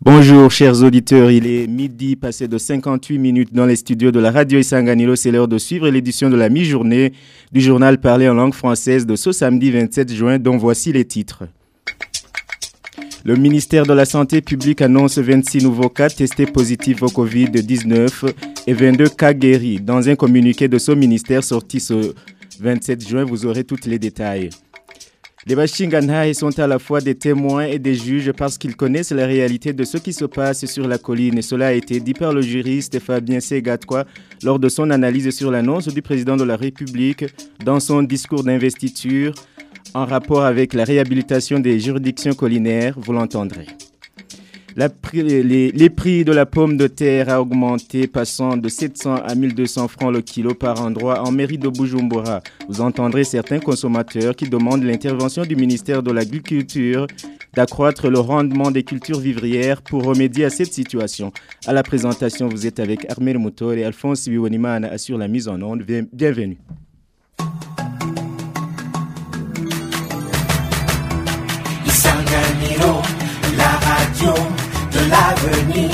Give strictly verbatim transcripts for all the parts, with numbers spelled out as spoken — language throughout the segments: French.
Bonjour chers auditeurs, il est midi passé de cinquante-huit minutes dans les studios de la radio Isanganilo. C'est l'heure de suivre l'édition de la mi-journée du journal parlé en langue française de ce samedi vingt-sept juin, dont voici les titres. Le ministère de la Santé publique annonce vingt-six nouveaux cas testés positifs au covid dix-neuf et vingt-deux cas guéris. Dans un communiqué de ce ministère sorti ce vingt-sept juin, vous aurez tous les détails. Les Bashinganhaï sont à la fois des témoins et des juges parce qu'ils connaissent la réalité de ce qui se passe sur la colline. Et cela a été dit par le juriste Fabien Segatwa lors de son analyse sur l'annonce du président de la République dans son discours d'investiture en rapport avec la réhabilitation des juridictions collinaires. Vous l'entendrez. La, les, les prix de la pomme de terre a augmenté, passant de sept cents à mille deux cents francs le kilo par endroit en mairie de Bujumbura. Vous entendrez certains consommateurs qui demandent l'intervention du ministère de l'Agriculture d'accroître le rendement des cultures vivrières pour remédier à cette situation. À la présentation, vous êtes avec Armel Moutor et Alphonse Biwanimana assure la mise en onde. Bienvenue. Isanganiro, la radio de l'avenir.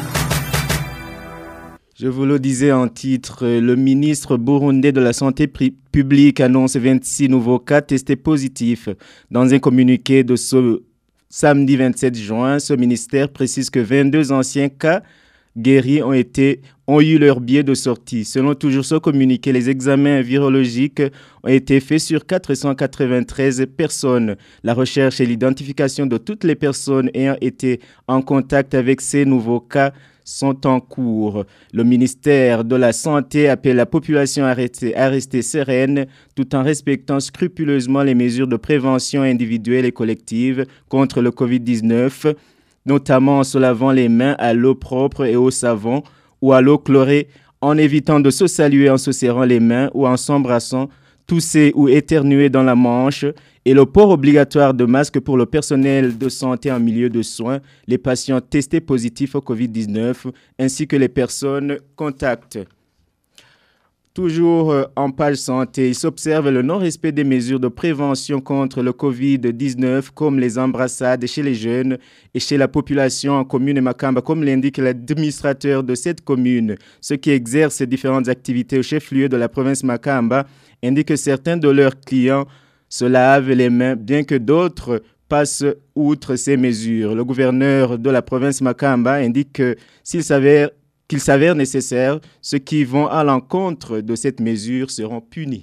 Je vous le disais en titre, le ministre burundais de la Santé publique annonce vingt-six nouveaux cas testés positifs. Dans un communiqué de ce samedi vingt-sept juin, ce ministère précise que vingt-deux anciens cas guéris ont, été, ont eu leur billet de sortie. Selon toujours ce communiqué, les examens virologiques ont été faits sur quatre cent quatre-vingt-treize personnes. La recherche et l'identification de toutes les personnes ayant été en contact avec ces nouveaux cas sont en cours. Le ministère de la Santé appelle la population à rester, à rester sereine tout en respectant scrupuleusement les mesures de prévention individuelle et collective contre le covid dix-neuf, notamment en se lavant les mains à l'eau propre et au savon ou à l'eau chlorée, en évitant de se saluer en se serrant les mains ou en s'embrassant, tousser ou éternuer dans la manche, et le port obligatoire de masques pour le personnel de santé en milieu de soins, les patients testés positifs au covid dix-neuf, ainsi que les personnes contacts. Toujours en page santé, il s'observe le non-respect des mesures de prévention contre le covid dix-neuf, comme les embrassades chez les jeunes et chez la population en commune Makamba, comme l'indique l'administrateur de cette commune. Ceux qui exercent ces différentes activités au chef-lieu de la province Makamba indiquent que certains de leurs clients se lavent les mains, bien que d'autres passent outre ces mesures. Le gouverneur de la province Makamba indique que s'il s'avère qu'il s'avère nécessaire, ceux qui vont à l'encontre de cette mesure seront punis.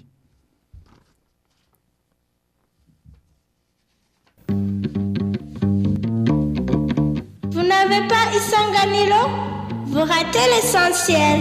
Vous n'avez pas Isanganilo? Vous ratez l'essentiel.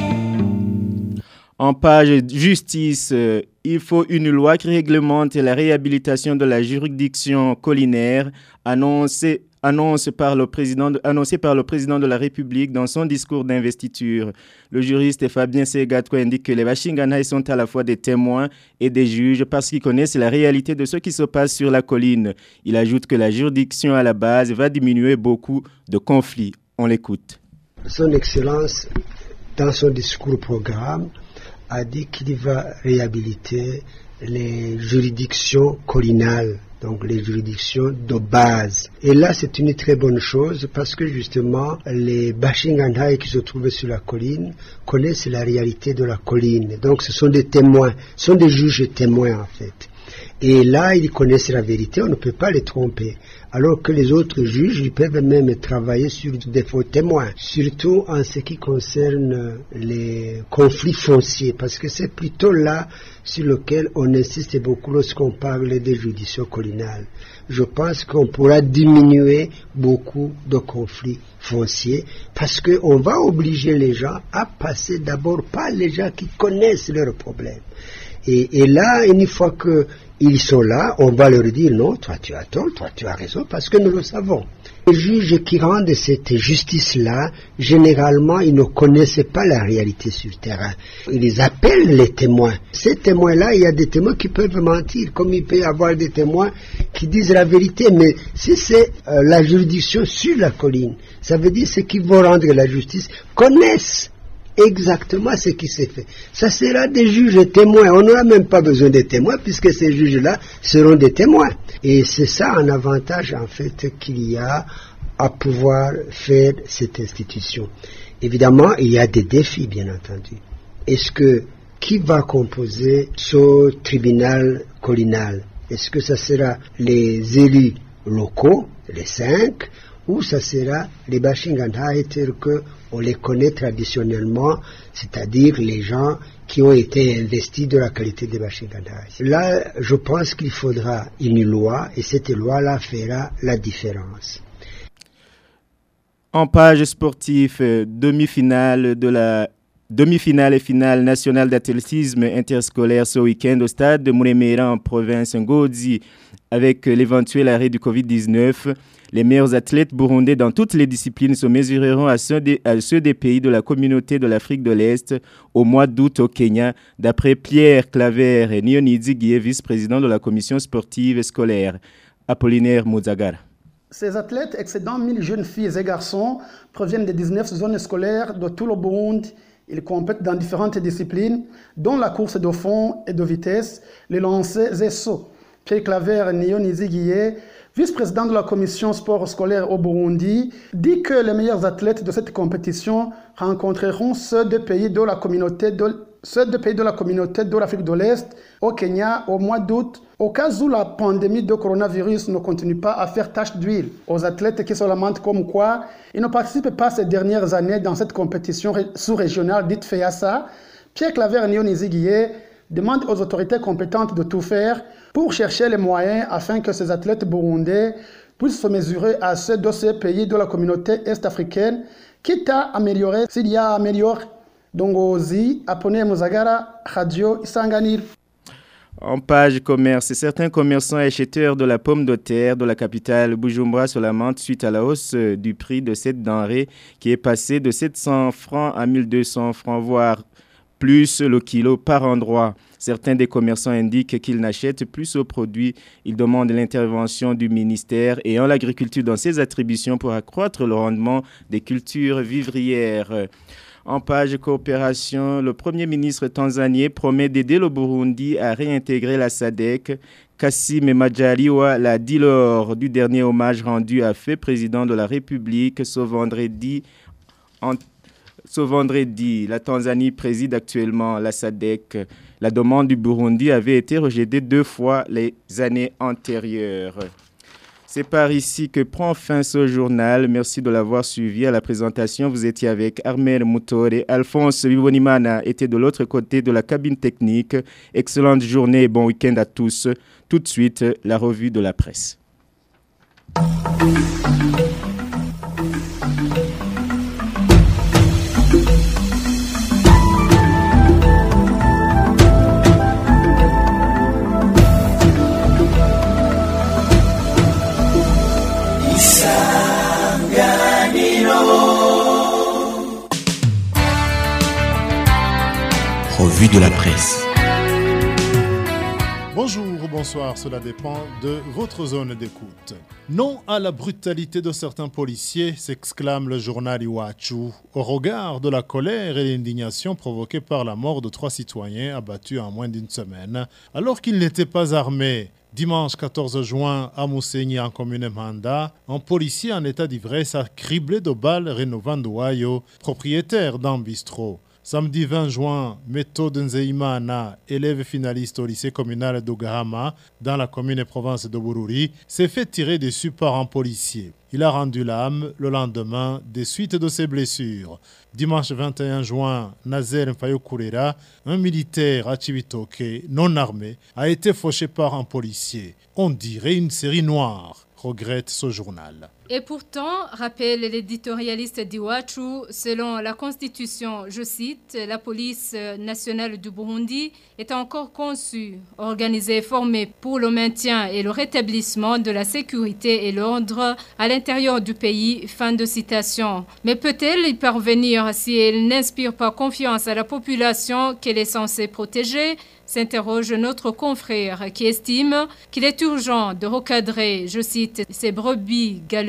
En page justice, euh, il faut une loi qui réglemente la réhabilitation de la juridiction collinaire annoncée Annonce par le président de, annoncé par le président de la République dans son discours d'investiture. Le juriste Fabien Segatwa indique que les Bashinganhaï sont à la fois des témoins et des juges parce qu'ils connaissent la réalité de ce qui se passe sur la colline. Il ajoute que la juridiction à la base va diminuer beaucoup de conflits. On l'écoute. Son Excellence, dans son discours programme, a dit qu'il va réhabiliter les juridictions collinales, donc les juridictions de base. Et là, c'est une très bonne chose parce que justement, les Bashinganhaï qui se trouvent sur la colline connaissent la réalité de la colline. Donc, ce sont des témoins, ce sont des juges témoins en fait. Et là, ils connaissent la vérité, on ne peut pas les tromper. Alors que les autres juges, ils peuvent même travailler sur des faux témoins. Surtout en ce qui concerne les conflits fonciers, parce que c'est plutôt là sur lequel on insiste beaucoup lorsqu'on parle des juridictions collinales. Je pense qu'on pourra diminuer beaucoup de conflits fonciers parce qu'on va obliger les gens à passer d'abord par les gens qui connaissent leurs problèmes. Et, et là, une fois qu'ils sont là, on va leur dire non, toi tu as tort, toi tu as raison, parce que nous le savons. Les juges qui rendent cette justice-là, généralement, ils ne connaissent pas la réalité sur le terrain. Ils appellent les témoins. Ces témoins-là, il y a des témoins qui peuvent mentir, comme il peut y avoir des témoins qui disent la vérité. Mais si c'est euh, la juridiction sur la colline, ça veut dire ceux qui vont rendre la justice connaissent exactement ce qui s'est fait. Ça sera des juges témoins. On n'aura même pas besoin de témoins puisque ces juges-là seront des témoins. Et c'est ça un avantage en fait qu'il y a à pouvoir faire cette institution. Évidemment, il y a des défis, bien entendu. Est-ce que qui va composer ce tribunal collinal? Est-ce que ça sera les élus locaux, les cinq, ou ça sera les Bashingandai tels qu'on les connaît traditionnellement, c'est-à-dire les gens qui ont été investis de la qualité des Bashingandai. Là, je pense qu'il faudra une loi, et cette loi-là fera la différence. En page sportive, demi-finale de la demi-finale et finale nationale d'athlétisme interscolaire ce week-end au stade de Mouréméra en province Ngodi. Avec l'éventuel arrêt du covid dix-neuf, les meilleurs athlètes burundais dans toutes les disciplines se mesureront à ceux des, à ceux des pays de la communauté de l'Afrique de l'Est au mois d'août au Kenya, d'après Pierre Claver et Nionidi Guié, vice-président de la commission sportive scolaire. Apollinaire Mouzagara. Ces athlètes excédant mille jeunes filles et garçons proviennent des dix-neuf zones scolaires de tout le Burundi. Ils compètent dans différentes disciplines, dont la course de fond et de vitesse, les lancers et sauts. Pierre Claver Niyonizi Guié, vice-président de la commission sport scolaire au Burundi, dit que les meilleurs athlètes de cette compétition rencontreront ceux des pays de la communauté de, ceux des pays de la communauté de l'Afrique de l'Est au Kenya au mois d'août, au cas où la pandémie de coronavirus ne continue pas à faire tache d'huile. Aux athlètes qui se lamentent comme quoi ils ne participent pas ces dernières années dans cette compétition sous-régionale dite FEASA, Pierre Claver Niyonizi Guié demande aux autorités compétentes de tout faire pour chercher les moyens afin que ces athlètes burundais puissent se mesurer à ceux de ces pays de la communauté est-africaine, quitte à améliorer s'il y a à améliorer. Dongozi, Apone Mouzagara, Radio Isanganil. En page commerce, certains commerçants et acheteurs de la pomme de terre de la capitale Bujumbura se lamentent suite à la hausse du prix de cette denrée qui est passée de sept cents francs à mille deux cents francs, voire plus le kilo par endroit. Certains des commerçants indiquent qu'ils n'achètent plus ce produit. Ils demandent l'intervention du ministère et en l'agriculture dans ses attributions pour accroître le rendement des cultures vivrières. En page coopération, le Premier ministre tanzanien promet d'aider le Burundi à réintégrer la S A D C. Kassim Majaliwa l'a dit lors du dernier hommage rendu à fait président de la République ce vendredi. En, ce vendredi, la Tanzanie préside actuellement la S A D C. La demande du Burundi avait été rejetée deux fois les années antérieures. C'est par ici que prend fin ce journal. Merci de l'avoir suivi. À la présentation, vous étiez avec Armel Moutore. Alphonse Vivonimana était de l'autre côté de la cabine technique. Excellente journée et bon week-end à tous. Tout de suite, la revue de la presse. Revue de la presse. Bonjour ou bonsoir, cela dépend de votre zone d'écoute. Non à la brutalité de certains policiers, s'exclame le journal Iwachu, au regard de la colère et l'indignation provoquées par la mort de trois citoyens abattus en moins d'une semaine, alors qu'ils n'étaient pas armés. Dimanche quatorze juin, à Mousséni, en commune Manda, un policier en état d'ivresse a criblé de balles Renovant Douayo, propriétaire d'un bistrot. Samedi vingt juin, Méthode Nzeimana, élève finaliste au lycée communal d'Ogarama, dans la commune et province de Bururi, s'est fait tirer dessus par un policier. Il a rendu l'âme le lendemain des suites de ses blessures. Dimanche vingt et un juin, Nazer Mfayokurera, un militaire à Chibitoke, non armé, a été fauché par un policier. On dirait une série noire, regrette ce journal. Et pourtant, rappelle l'éditorialiste d'Iwachu, selon la Constitution, je cite, la police nationale du Burundi est encore conçue, organisée et formée pour le maintien et le rétablissement de la sécurité et l'ordre à l'intérieur du pays, fin de citation. Mais peut-elle y parvenir si elle n'inspire pas confiance à la population qu'elle est censée protéger ? S'interroge notre confrère qui estime qu'il est urgent de recadrer, je cite, ces brebis galeuses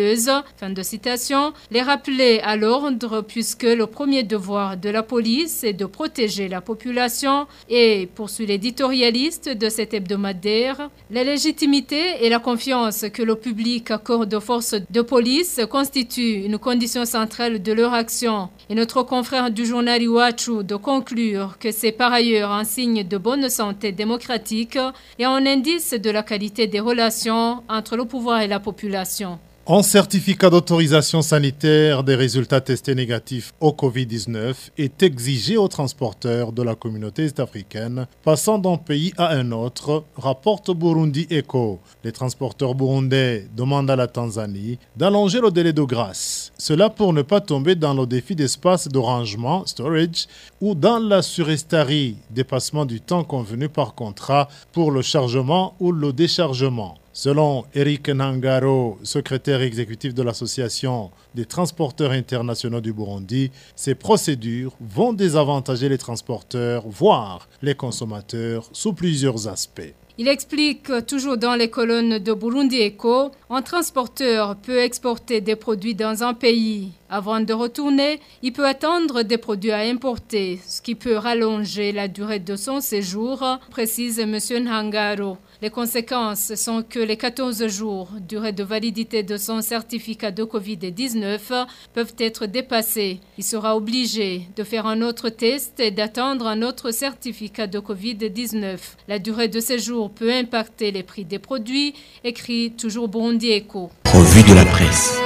frauduleuses. Fin de citation. Les rappeler à l'ordre puisque le premier devoir de la police est de protéger la population et, poursuit l'éditorialiste de cet hebdomadaire, la légitimité et la confiance que le public accorde aux forces de police constituent une condition centrale de leur action. Et notre confrère du journal Iwachu de conclure que c'est par ailleurs un signe de bonne santé démocratique et un indice de la qualité des relations entre le pouvoir et la population. Un certificat d'autorisation sanitaire des résultats testés négatifs au covid dix-neuf est exigé aux transporteurs de la communauté est-africaine passant d'un pays à un autre, rapporte Burundi Echo. Les transporteurs burundais demandent à la Tanzanie d'allonger le délai de grâce. Cela pour ne pas tomber dans le défi d'espace de rangement, storage, ou dans la surestarie, dépassement du temps convenu par contrat pour le chargement ou le déchargement. Selon Eric Nangaro, secrétaire exécutif de l'Association des transporteurs internationaux du Burundi, ces procédures vont désavantager les transporteurs, voire les consommateurs, sous plusieurs aspects. Il explique toujours dans les colonnes de Burundi Echo, un transporteur peut exporter des produits dans un pays. Avant de retourner, il peut attendre des produits à importer, ce qui peut rallonger la durée de son séjour, précise M. Nhangaro. Les conséquences sont que les quatorze jours, durée de validité de son certificat de covid dix-neuf, peuvent être dépassés. Il sera obligé de faire un autre test et d'attendre un autre certificat de covid dix-neuf. La durée de séjour peut impacter les prix des produits, écrit toujours Burundi Echo. Revue de la presse.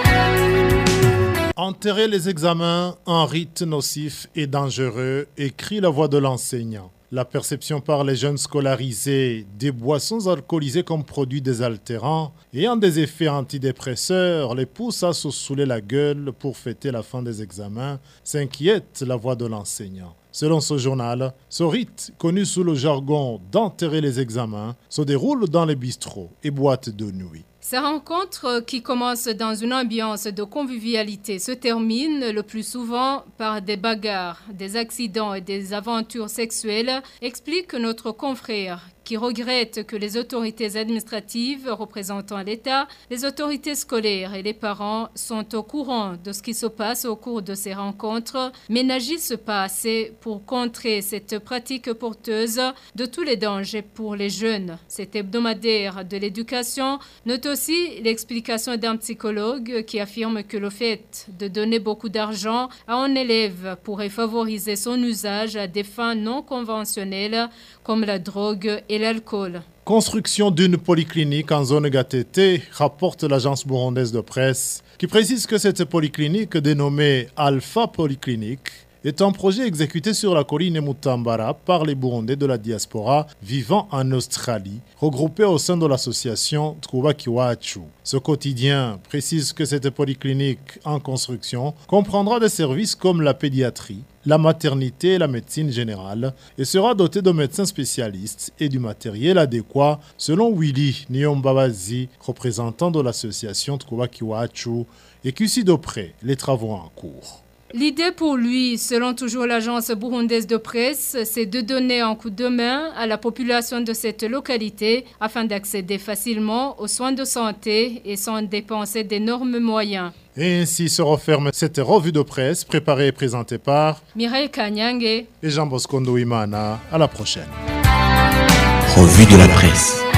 Enterrer les examens, un rite nocif et dangereux, écrit la voix de l'enseignant. La perception par les jeunes scolarisés des boissons alcoolisées comme produits désaltérants ayant des effets antidépresseurs les pousse à se saouler la gueule pour fêter la fin des examens, s'inquiète la voix de l'enseignant. Selon ce journal, ce rite, connu sous le jargon d'enterrer les examens, se déroule dans les bistrots et boîtes de nuit. Ces rencontres, qui commencent dans une ambiance de convivialité, se terminent le plus souvent par des bagarres, des accidents et des aventures sexuelles, explique notre confrère, qui regrette que les autorités administratives représentant l'État, les autorités scolaires et les parents sont au courant de ce qui se passe au cours de ces rencontres, mais n'agissent pas assez pour contrer cette pratique porteuse de tous les dangers pour les jeunes. Cet hebdomadaire de l'éducation note aussi l'explication d'un psychologue qui affirme que le fait de donner beaucoup d'argent à un élève pourrait favoriser son usage à des fins non conventionnelles comme la drogue et l'alcool. Construction d'une polyclinique en zone G T T, rapporte l'agence burundaise de presse, qui précise que cette polyclinique dénommée Alpha Polyclinique est un projet exécuté sur la colline Mutambara par les Burundais de la diaspora vivant en Australie, regroupés au sein de l'association Twubake Iwachu. Ce quotidien précise que cette polyclinique en construction comprendra des services comme la pédiatrie, la maternité et la médecine générale et sera dotée de médecins spécialistes et du matériel adéquat, selon Willy Nyombabazi, représentant de l'association Twubake Iwachu, et qui suit de près les travaux en cours. L'idée pour lui, selon toujours l'agence burundaise de presse, c'est de donner un coup de main à la population de cette localité afin d'accéder facilement aux soins de santé et sans dépenser d'énormes moyens. Et ainsi se referme cette revue de presse préparée et présentée par Mireille Kanyange et Jean Bosco Ndouimana. À la prochaine. Revue de la presse.